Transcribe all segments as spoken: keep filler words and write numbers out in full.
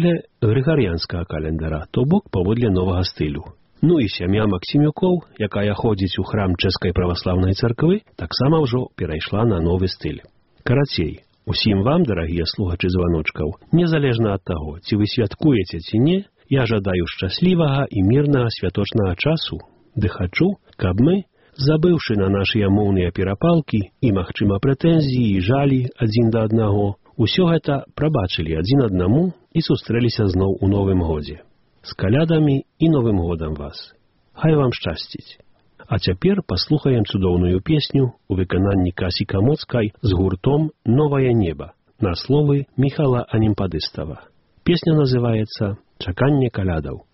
паводле грыгарыянскага календара, то бок паводле новага стылю. Ну і сям'я Максімюкоў, якая ходзіць у храм Чэшскай праваслаўнай царквы, таксама ўжо перайшла на новы стыль. Карацей, усім вам, дарагія слухачы званочкаў, незалежна ад таго, ці вы святкуеце ці не, я жадаю шчаслівага і мірнага святочнага часу, ды хачу, каб мы, забыўшы на нашыя моўныя перапалкі і, магчыма, прэтэнзіі і жалі адзін да аднаго, усё гэта прабачылі адзін аднаму і сустрэліся зноў у новым годзе. З калядамі і новым годам вас. Хай вам шчасціць. А цяпер паслухаем цудоўную песню у выкананні Касі Камоцкай з гуртом «Новае неба» на словы Міхала Анімпадыстава. Песня называецца «Чаканне калядаў».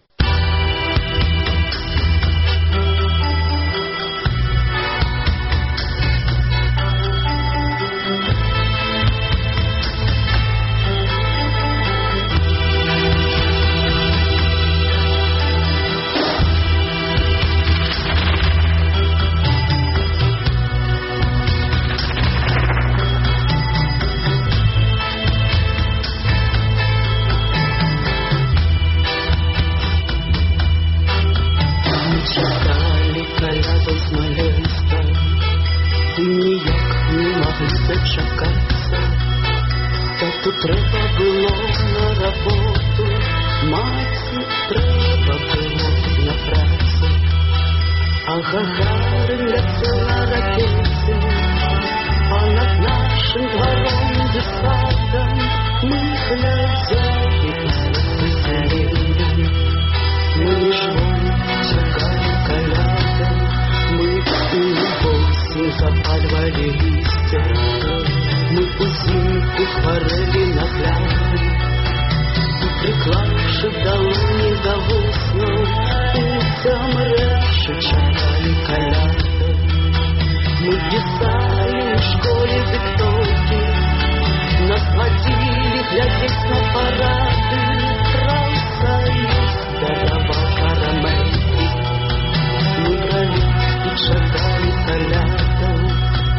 Тату треба було на роботу, маці треба було на працю, а Гагарин летів на ракеті, а над нашим двором і садом ми глядяли світлим. Ми жили, чекали колядом, ми у осень запалювали листья. Мы узимку хворели на пляже, и приклавши долони до весну, утром раньше читали колядом. Мы писали в школе диктовки, нас водили глядеть на парады, профсоюз даровал карамельки. Мы брали и читали колядом.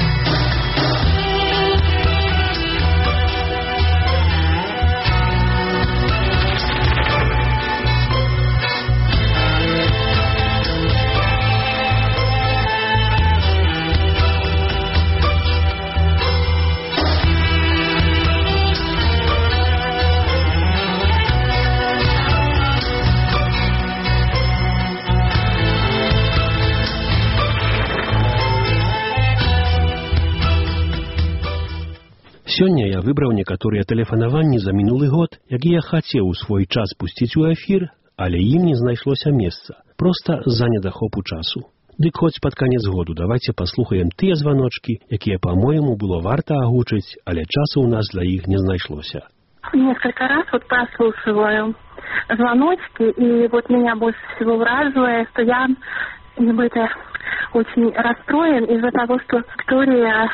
Сёння я выбраў некаторыя тэлефанаванні за мінулы год, якія хацеў у свой час пусціць у эфір, але ім не знайшлося месца, проста з-за недахопу часу. Дык хоць пад канец году давайце паслухаем тыя званочкі, якія, па-мойму, было варта агучыць, але часу ў нас для іх не знайшлося. Несколько раз вот прослушиваю звоночки, и вот меня больше всего враживает, что я небыто очень расстроен из-за того, что Виктория,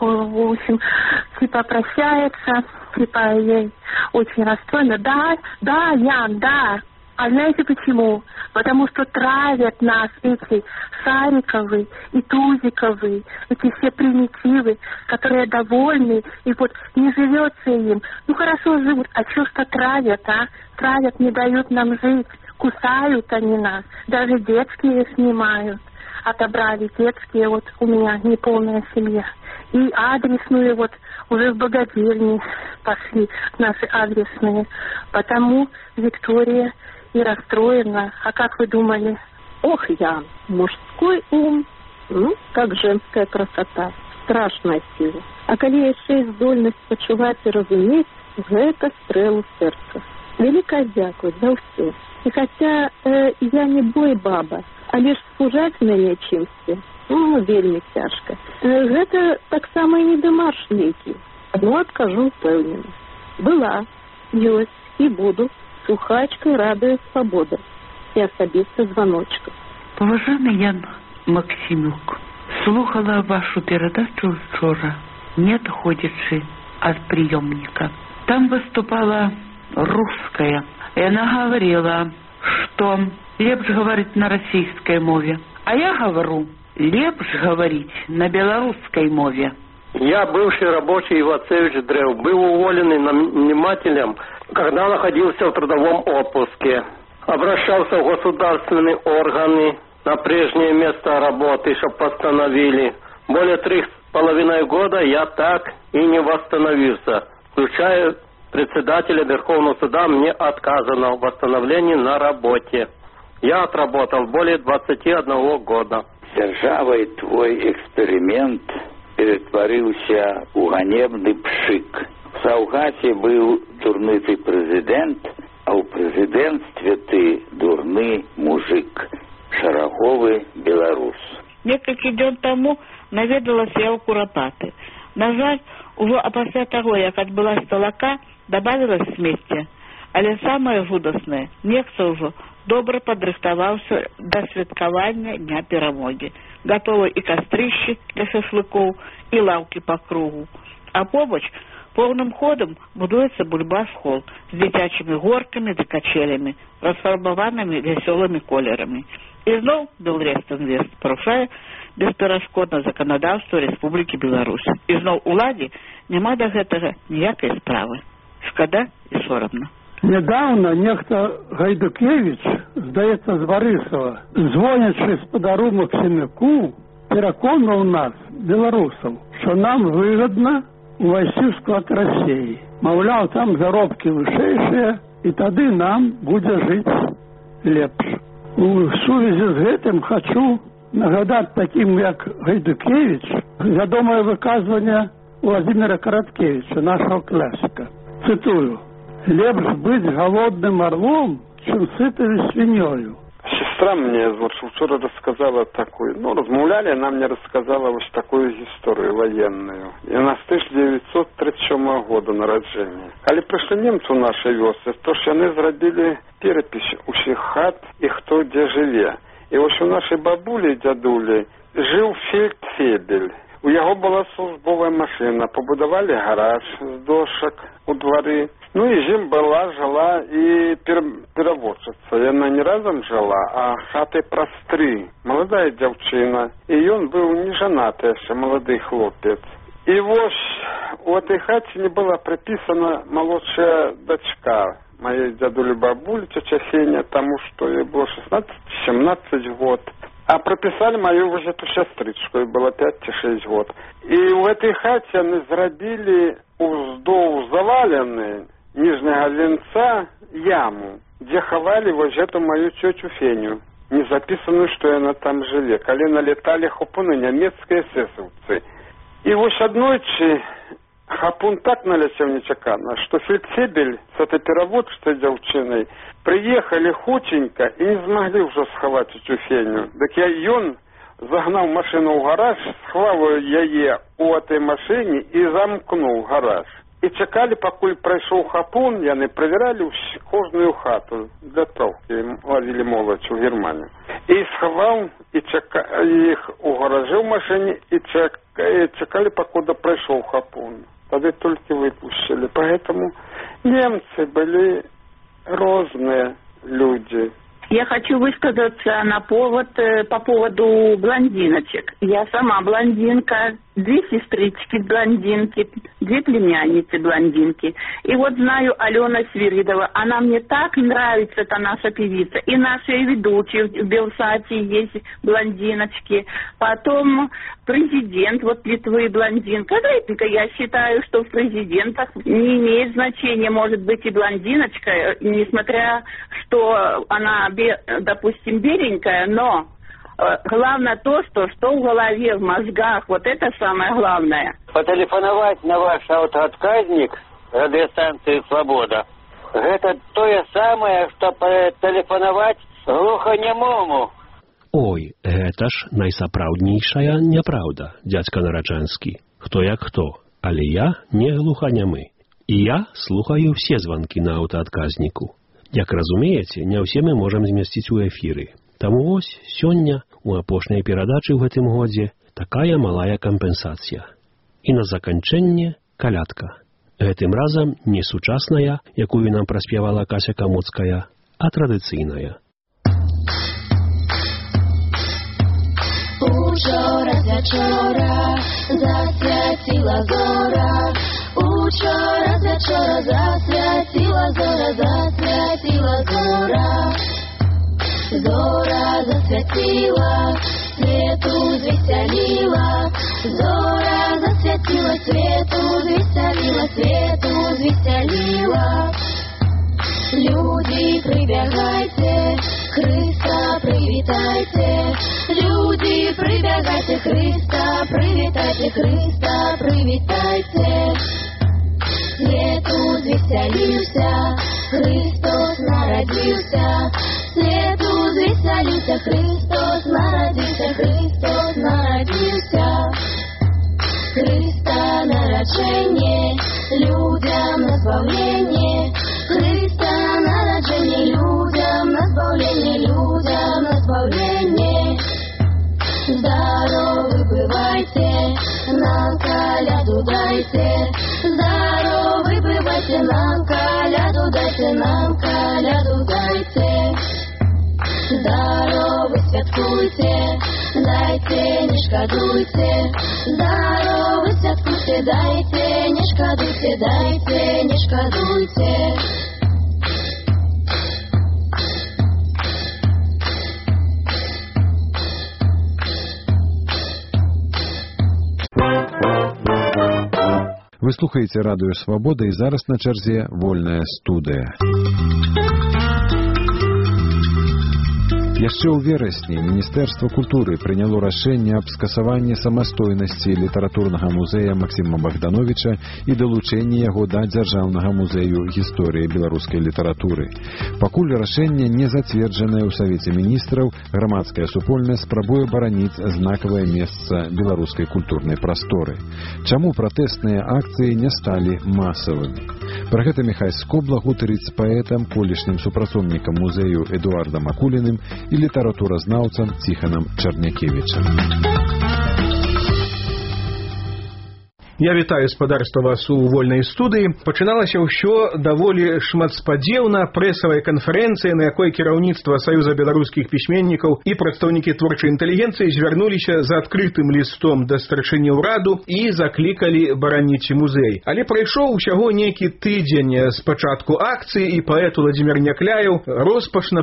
в общем, типа прощается, типа ей очень расстроена. Да, да, Ян, да. А знаете почему? Потому что травят нас эти Шариковы и Тузиковы, эти все примитивы, которые довольны, и вот не живется им. Ну хорошо живут, а что что травят, а? Травят, не дают нам жить, кусают они нас, даже детские снимают. Отобрали детские, вот у меня неполная семья. И адресную вот уже в богадельни пошли наши адресные. Потому Виктория и расстроена. А как вы думали? Ох, Ян, мужской ум, ну, как женская красота, страшная сила. А коли яшчэ здольнасць пачуваць і разумець, гэта стрэл у сэрца. Вялікае дзякуй за ўсё. І хаця э, я не бой баба, але ж спужаць мяне чымсьці, ну, вельмі цяжка. Э, гэта таксама і не дымаш нейкі. Ну, адкажу ўпэўнена. Была, ёсць і буду слухачкай радыё «Свабода» і асабіста званочка. Поважаний Ян Максимюк, слухала вашу передачу вчора, не отходячи от приемника. Там выступала русская, и она говорила, что лепш говорить на российской мове. А я говорю, лепш говорить на белорусской мове. Я бывший рабочий Ивацевич Древ, был уволенный нанимателем когда находился в трудовом отпуске. Обращался в государственные органы на прежнее место работы, чтобы восстановили. Более трех с половиной года я так и не восстановился. Включая председателя Верховного суда, мне отказано в восстановлении на работе. Я отработал более двадцати одного года. Державой твой эксперимент перетворился у ганебный пшик. В Саугасе был дурный ты президент, а у президентстве ты дурный мужик, шараговый белорус. Некалькі дзён таму наведалася я ў Курапаты. На жаль, ужо пасля таго, як адбылася талака, добавилось смецця. Але самае жудаснае, нехта ўжо добра падрыхтаваўся да святкавання Дня Перамогі. Гатовы і кастрышчы для шашлыкоў, і лаўкі па кругу. А побач поўным ходам будуецца бульбаш-хол з дзіцячымі горкамі ды качелямі, расфарбаванымі вясёлымі колерамі. І зноў Белрест-Інвест парушае бесперашкодна заканадаўства Рэспублікі Беларусь. І зноў уладзе няма да гэтага ніякай справы. Шкада і сорамна. Недавно нехто Гайдукевич, здаецца, з Барысава, звонячы спадару Максімюку, пераконаў нас, беларусаў, што нам выгадна увайсці ў склад Расіі. Маўляў, там заробкі вышэйшыя, і тады нам будзе жыць лепш. У сувязі з гэтым хачу нагадаць такім, як Гайдукевич, вядомае выказванне Владимира Караткевича, нашего классика. Цитую. «Лепш быть голодным орлом, чем сытою свиньёю». Сестра мне вот вчера рассказала такую, ну, размовляли, она мне рассказала вот такую историю военную. И она с тысяча девятьсот тридцать седьмого года народжения. Коли пришли немцы у нашей вёсы, то что они сделали перепись у всех хат и кто где живе. И вот у нашей бабули и дядули жил фельдфебель. У яго была службовая машина, побудовали гараж з дошок у дворы. Ну и жим была, жила и пер, переводчица. И она не разом жила, а хатой простры. Молодая девчина. И он был не женатый, еще молодый хлопец. И вот у этой хате не была приписана молодшая дочка моей дядули бабули, тетя Феня, тому что ей было шестнадцать-семнадцать год. А прописали мою вот эту сестричку, ей было пять-шесть год. И в этой хате они зародили уздоў завалены нижнего венца яму, где ховали вот эту мою тетю Феню, не записанную, что она там живе. Коли налетали хапуны, немецкие эсэсовцы. И вот однойчи хапун так налетел нечаканно, что фельдфебель с этой переводчицей девчиной приехали худенько и не смогли уже сховать тетю Феню. Так я он загнал машину в гараж, схвал яе у этой машине и замкнул гараж. И чекали, покуль пройшов хапун, яны проверяли кожную хату для товки, ловили молодь в Германию. И сховал, и чекали их у гаража в машине, и чекали, покуда пройшов хапун. Тогда только выпустили. Поэтому немцы были разные люди. Я хочу высказаться на повод, по поводу блондиночек. Я сама блондинка, две сестрички блондинки, две племянницы блондинки. И вот знаю Алена Свиридова, она мне так нравится, это наша певица. И наши ведущие в Белсате есть блондиночки. Потом президент, вот Литвы блондинка. Знаете, я считаю, что в президентах не имеет значения, может быть, и блондиночка, несмотря, что она, допустим, беленькая, но главное то, что, что в голове, в мозгах, вот это самое главное. Потелефоновать на ваш автоотказник радиостанции «Свобода» — это то же самое, что потелефоновать глухонемому. Ой, гэта ж найсапраўднейшая няправда, дзядзька Нараджанскі. Хто як хто, але я не глуханямы. І я слухаю все звонки на аўтаадказніку. Як разумееце, не ўсе мы можам змясціць у эфіры. Таму вось сёння у апошняй перадачы ў гэтым годзе такая малая кампенсацыя. І на заканчэнне калядка. Гэтым разам не сучасная, якую нам праспявала Кася Камуцкая, а традыцыйная. Учора з вячора засвяціла зора, Учора з вечора засвятила зора, засвятила зора. Зора засвятила, свету звеселила. Зора засвятила, свету звеселила, свету звеселила. Люди, прибягайте, Христа привітайте. Люди, прибягайте, Христа привітайте, Христа привітайте. Свету звеселился, Христос народился. Свету звеселился, Христос народился, Христос народился. Христа народжение, людям на збавление. Христа народжение, людям на збавление, людям на збавление. Здоровы бывайте, нам коляду дайте. Здоровы бывайте, нам коляду дайте, нам коляду дайте. Здоровы святкуйте, дайте, не шкодуйте. Здоровы святкуйте, дайте, не шкодуйте, дайте, не шкодуйте. Ви слухаєте Радіо Свобода, і зараз на черзі вольная студія. Яшчэ ў верасні Міністэрства культуры прыняло рашэнне аб скасаванні самастойнасці літаратурнага музея Максіма Богдановича і далучэнні яго да Дзяржаўнага музею гісторыі беларускай літаратуры. Пакуль рашэнне не зацверджанае ў Савеце міністраў, грамадская супольнасць спрабуе бараніць знакавае месца беларускай культурнай прасторы. Чаму пратэсныя акцыі не сталі масавымі? Пра гэта Міхай Скобла гутарыць з паэтам, колішнім супрацоўнікам музею Эдуардам Акуліным і літаратуразнаўцам Ціханам Чарнякевічам. Я вітаю спадарства вас у вольнай студыі. Пачыналася ўсё даволі шматспадзеўна. Прэсавая канферэнцыя, на якой кіраўніцтва Саюза беларускіх пісьменнікаў і прадстаўнікі творчай інтэлігенцыі звярнуліся за адкрытым лістом да старшыні ўраду і заклікалі бараніць музей. Але прайшоў усяго нейкі тыдзень з пачатку акцыі, і паэт Уладзімір Някляеў роспашна